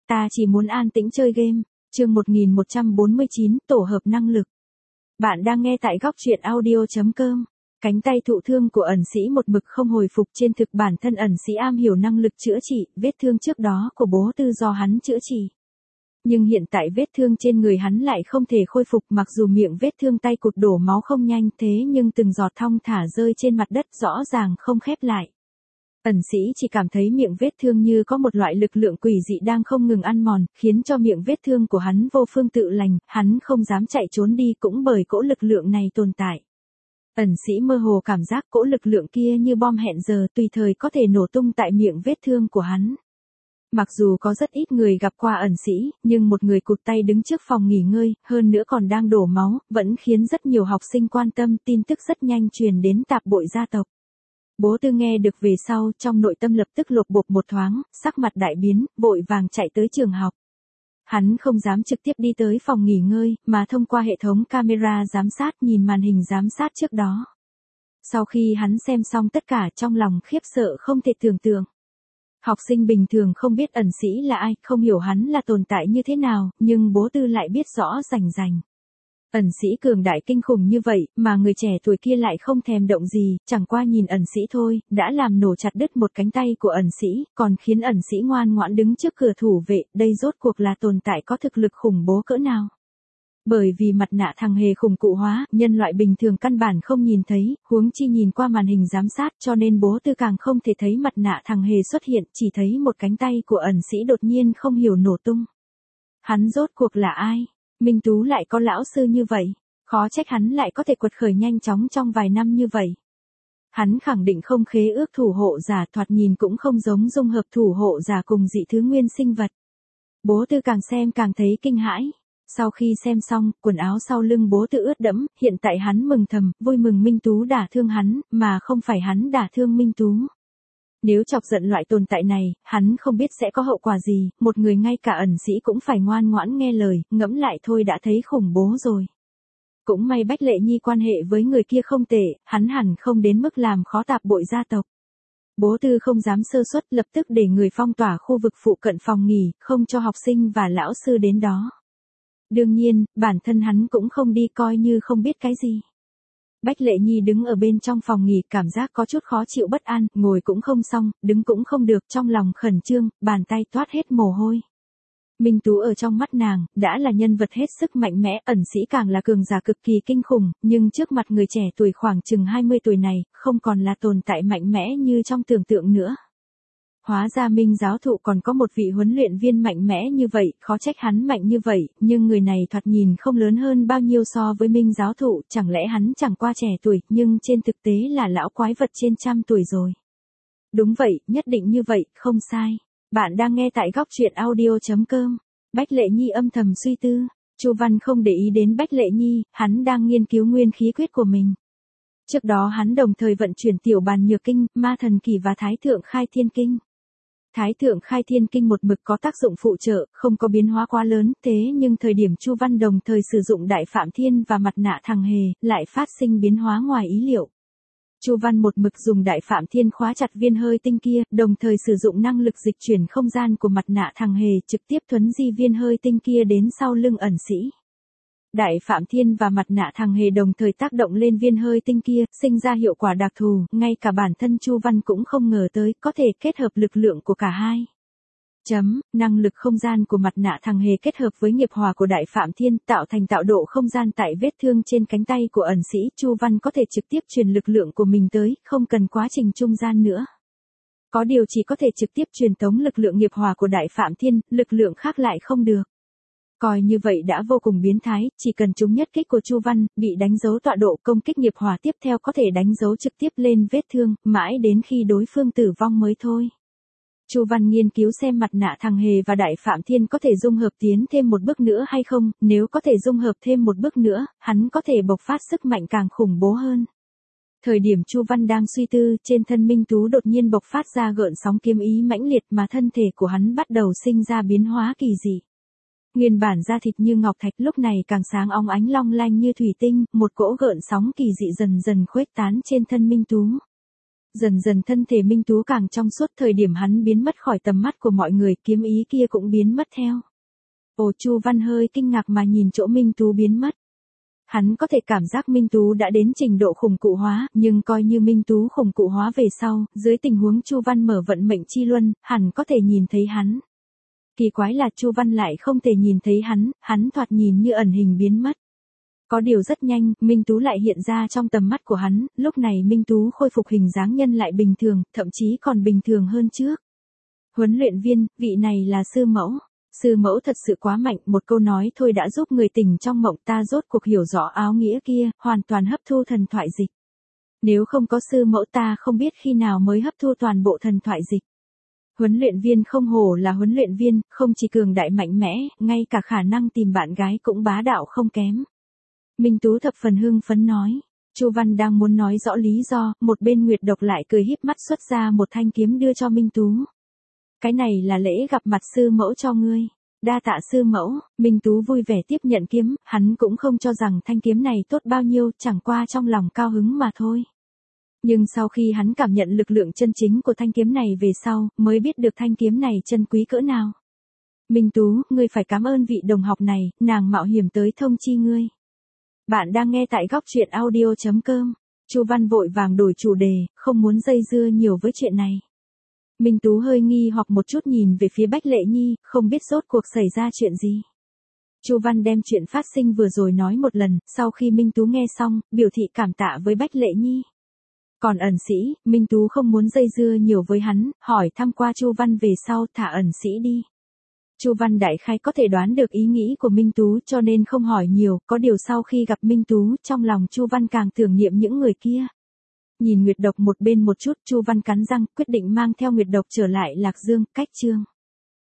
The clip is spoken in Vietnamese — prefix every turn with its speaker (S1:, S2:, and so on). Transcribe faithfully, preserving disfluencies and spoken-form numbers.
S1: ta chỉ muốn an tĩnh chơi game. Chương một nghìn một trăm bốn mươi chín, tổ hợp năng lực. Bạn đang nghe tại góc truyện audio chấm com. Cánh tay thụ thương của ẩn sĩ một mực không hồi phục, trên thực bản thân ẩn sĩ am hiểu năng lực chữa trị, vết thương trước đó của bố Tư do hắn chữa trị. Nhưng hiện tại vết thương trên người hắn lại không thể khôi phục, mặc dù miệng vết thương tay cụt đổ máu không nhanh thế nhưng từng giọt thong thả rơi trên mặt đất rõ ràng không khép lại. Ẩn sĩ chỉ cảm thấy miệng vết thương như có một loại lực lượng quỷ dị đang không ngừng ăn mòn, khiến cho miệng vết thương của hắn vô phương tự lành, hắn không dám chạy trốn đi cũng bởi cỗ lực lượng này tồn tại. Ẩn sĩ mơ hồ cảm giác cỗ lực lượng kia như bom hẹn giờ tùy thời có thể nổ tung tại miệng vết thương của hắn. Mặc dù có rất ít người gặp qua ẩn sĩ, nhưng một người cụt tay đứng trước phòng nghỉ ngơi, hơn nữa còn đang đổ máu, vẫn khiến rất nhiều học sinh quan tâm, tin tức rất nhanh truyền đến tạp bội gia tộc. Bố Tư nghe được về sau, trong nội tâm lập tức lột bột một thoáng, sắc mặt đại biến, vội vàng chạy tới trường học. Hắn không dám trực tiếp đi tới phòng nghỉ ngơi, mà thông qua hệ thống camera giám sát nhìn màn hình giám sát trước đó. Sau khi hắn xem xong tất cả, trong lòng khiếp sợ không thể tưởng tượng. Học sinh bình thường không biết ẩn sĩ là ai, không hiểu hắn là tồn tại như thế nào, nhưng bố Tư lại biết rõ rành rành. Ẩn sĩ cường đại kinh khủng như vậy, mà người trẻ tuổi kia lại không thèm động gì, chẳng qua nhìn ẩn sĩ thôi, đã làm nổ chặt đứt một cánh tay của ẩn sĩ, còn khiến ẩn sĩ ngoan ngoãn đứng trước cửa thủ vệ, đây rốt cuộc là tồn tại có thực lực khủng bố cỡ nào. Bởi vì mặt nạ thằng hề khủng cụ hóa, nhân loại bình thường căn bản không nhìn thấy, huống chi nhìn qua màn hình giám sát, cho nên bố Tư càng không thể thấy mặt nạ thằng hề xuất hiện, chỉ thấy một cánh tay của ẩn sĩ đột nhiên không hiểu nổ tung. Hắn rốt cuộc là ai? Minh Tú lại có lão sư như vậy, khó trách hắn lại có thể quật khởi nhanh chóng trong vài năm như vậy. Hắn khẳng định không khế ước thủ hộ giả, thoạt nhìn cũng không giống dung hợp thủ hộ giả cùng dị thứ nguyên sinh vật. Bố Tư càng xem càng thấy kinh hãi. Sau khi xem xong, quần áo sau lưng bố Tư ướt đẫm, hiện tại hắn mừng thầm, vui mừng Minh Tú đả thương hắn, mà không phải hắn đả thương Minh Tú. Nếu chọc giận loại tồn tại này, hắn không biết sẽ có hậu quả gì, một người ngay cả ẩn sĩ cũng phải ngoan ngoãn nghe lời, ngẫm lại thôi đã thấy khủng bố rồi. Cũng may Bách Lệ Nhi quan hệ với người kia không tệ, hắn hẳn không đến mức làm khó tạp bội gia tộc. Bố Tư không dám sơ suất, lập tức để người phong tỏa khu vực phụ cận phòng nghỉ, không cho học sinh và lão sư đến đó. Đương nhiên, bản thân hắn cũng không đi, coi như không biết cái gì. Bách Lệ Nhi đứng ở bên trong phòng nghỉ, cảm giác có chút khó chịu bất an, ngồi cũng không xong, đứng cũng không được, trong lòng khẩn trương, bàn tay toát hết mồ hôi. Minh Tú ở trong mắt nàng, đã là nhân vật hết sức mạnh mẽ, ẩn sĩ càng là cường giả cực kỳ kinh khủng, nhưng trước mặt người trẻ tuổi khoảng chừng hai mươi tuổi này, không còn là tồn tại mạnh mẽ như trong tưởng tượng nữa. Hóa ra Minh giáo thụ còn có một vị huấn luyện viên mạnh mẽ như vậy, khó trách hắn mạnh như vậy, nhưng người này thoạt nhìn không lớn hơn bao nhiêu so với Minh giáo thụ, chẳng lẽ hắn chẳng qua trẻ tuổi, nhưng trên thực tế là lão quái vật trên trăm tuổi rồi. Đúng vậy, nhất định như vậy, không sai. Bạn đang nghe tại góc truyện audio chấm com. Bách Lệ Nhi âm thầm suy tư, Chu Văn không để ý đến Bách Lệ Nhi, hắn đang nghiên cứu nguyên khí quyết của mình. Trước đó hắn đồng thời vận chuyển tiểu bàn nhược kinh, ma thần kỳ và thái thượng khai thiên kinh. Thái thượng khai thiên kinh một mực có tác dụng phụ trợ, không có biến hóa quá lớn, thế nhưng thời điểm Chu Văn đồng thời sử dụng đại phạm thiên và mặt nạ thằng hề, lại phát sinh biến hóa ngoài ý liệu. Chu Văn một mực dùng đại phạm thiên khóa chặt viên hơi tinh kia, đồng thời sử dụng năng lực dịch chuyển không gian của mặt nạ thằng hề, trực tiếp thuấn di viên hơi tinh kia đến sau lưng ẩn sĩ. Đại phạm thiên và mặt nạ thằng hề đồng thời tác động lên viên hơi tinh kia, sinh ra hiệu quả đặc thù, ngay cả bản thân Chu Văn cũng không ngờ tới, có thể kết hợp lực lượng của cả hai. Chấm, năng lực không gian của mặt nạ thằng hề kết hợp với nghiệp hòa của đại phạm thiên, tạo thành tạo độ không gian tại vết thương trên cánh tay của ẩn sĩ, Chu Văn có thể trực tiếp truyền lực lượng của mình tới, không cần quá trình trung gian nữa. Có điều chỉ có thể trực tiếp truyền tống lực lượng nghiệp hòa của đại phạm thiên, lực lượng khác lại không được. Coi như vậy đã vô cùng biến thái, chỉ cần trúng nhất kích của Chu Văn, bị đánh dấu tọa độ công kích nghiệp hỏa tiếp theo có thể đánh dấu trực tiếp lên vết thương, mãi đến khi đối phương tử vong mới thôi. Chu Văn nghiên cứu xem mặt nạ thằng hề và đại phạm thiên có thể dung hợp tiến thêm một bước nữa hay không, nếu có thể dung hợp thêm một bước nữa, hắn có thể bộc phát sức mạnh càng khủng bố hơn. Thời điểm Chu Văn đang suy tư, trên thân Minh Tú đột nhiên bộc phát ra gợn sóng kiếm ý mãnh liệt mà thân thể của hắn bắt đầu sinh ra biến hóa kỳ dị. Nguyên bản da thịt như ngọc thạch lúc này càng sáng óng ánh long lanh như thủy tinh, một cỗ gợn sóng kỳ dị dần dần khuếch tán trên thân Minh Tú. Dần dần thân thể Minh Tú càng trong suốt, thời điểm hắn biến mất khỏi tầm mắt của mọi người, kiếm ý kia cũng biến mất theo. Ồ, Chu Văn hơi kinh ngạc mà nhìn chỗ Minh Tú biến mất. Hắn có thể cảm giác Minh Tú đã đến trình độ khủng cụ hóa, nhưng coi như Minh Tú khủng cụ hóa về sau, dưới tình huống Chu Văn mở vận mệnh chi luân, hẳn có thể nhìn thấy hắn. Kỳ quái là Chu Văn lại không thể nhìn thấy hắn, hắn thoạt nhìn như ẩn hình biến mất. Có điều rất nhanh, Minh Tú lại hiện ra trong tầm mắt của hắn, lúc này Minh Tú khôi phục hình dáng nhân lại bình thường, thậm chí còn bình thường hơn trước. Huấn luyện viên, vị này là sư mẫu. Sư mẫu thật sự quá mạnh, một câu nói thôi đã giúp người tỉnh trong mộng, ta rốt cuộc hiểu rõ áo nghĩa kia, hoàn toàn hấp thu thần thoại dịch. Nếu không có sư mẫu ta không biết khi nào mới hấp thu toàn bộ thần thoại dịch. Huấn luyện viên không hổ là huấn luyện viên, không chỉ cường đại mạnh mẽ, ngay cả khả năng tìm bạn gái cũng bá đạo không kém. Minh Tú thập phần hưng phấn nói. Chu Văn đang muốn nói rõ lý do, một bên Nguyệt Độc lại cười híp mắt xuất ra một thanh kiếm đưa cho Minh Tú. Cái này là lễ gặp mặt sư mẫu cho ngươi. Đa tạ sư mẫu. Minh Tú vui vẻ tiếp nhận kiếm, hắn cũng không cho rằng thanh kiếm này tốt bao nhiêu, chẳng qua trong lòng cao hứng mà thôi. Nhưng sau khi hắn cảm nhận lực lượng chân chính của thanh kiếm này về sau, mới biết được thanh kiếm này chân quý cỡ nào. Minh Tú, ngươi phải cảm ơn vị đồng học này, nàng mạo hiểm tới thông chi ngươi. Bạn đang nghe tại góc truyện audio chấm com. Chu Văn vội vàng đổi chủ đề, không muốn dây dưa nhiều với chuyện này. Minh Tú hơi nghi hoặc một chút nhìn về phía Bách Lệ Nhi, không biết rốt cuộc xảy ra chuyện gì. Chu Văn đem chuyện phát sinh vừa rồi nói một lần, sau khi Minh Tú nghe xong, biểu thị cảm tạ với Bách Lệ Nhi. Còn ẩn sĩ, Minh Tú không muốn dây dưa nhiều với hắn, hỏi thăm qua Chu Văn về sau, thả ẩn sĩ đi. Chu Văn đại khái có thể đoán được ý nghĩ của Minh Tú cho nên không hỏi nhiều, có điều sau khi gặp Minh Tú, trong lòng Chu Văn càng tưởng niệm những người kia. Nhìn Nguyệt Độc một bên một chút, Chu Văn cắn răng, quyết định mang theo Nguyệt Độc trở lại Lạc Dương, cách Chương.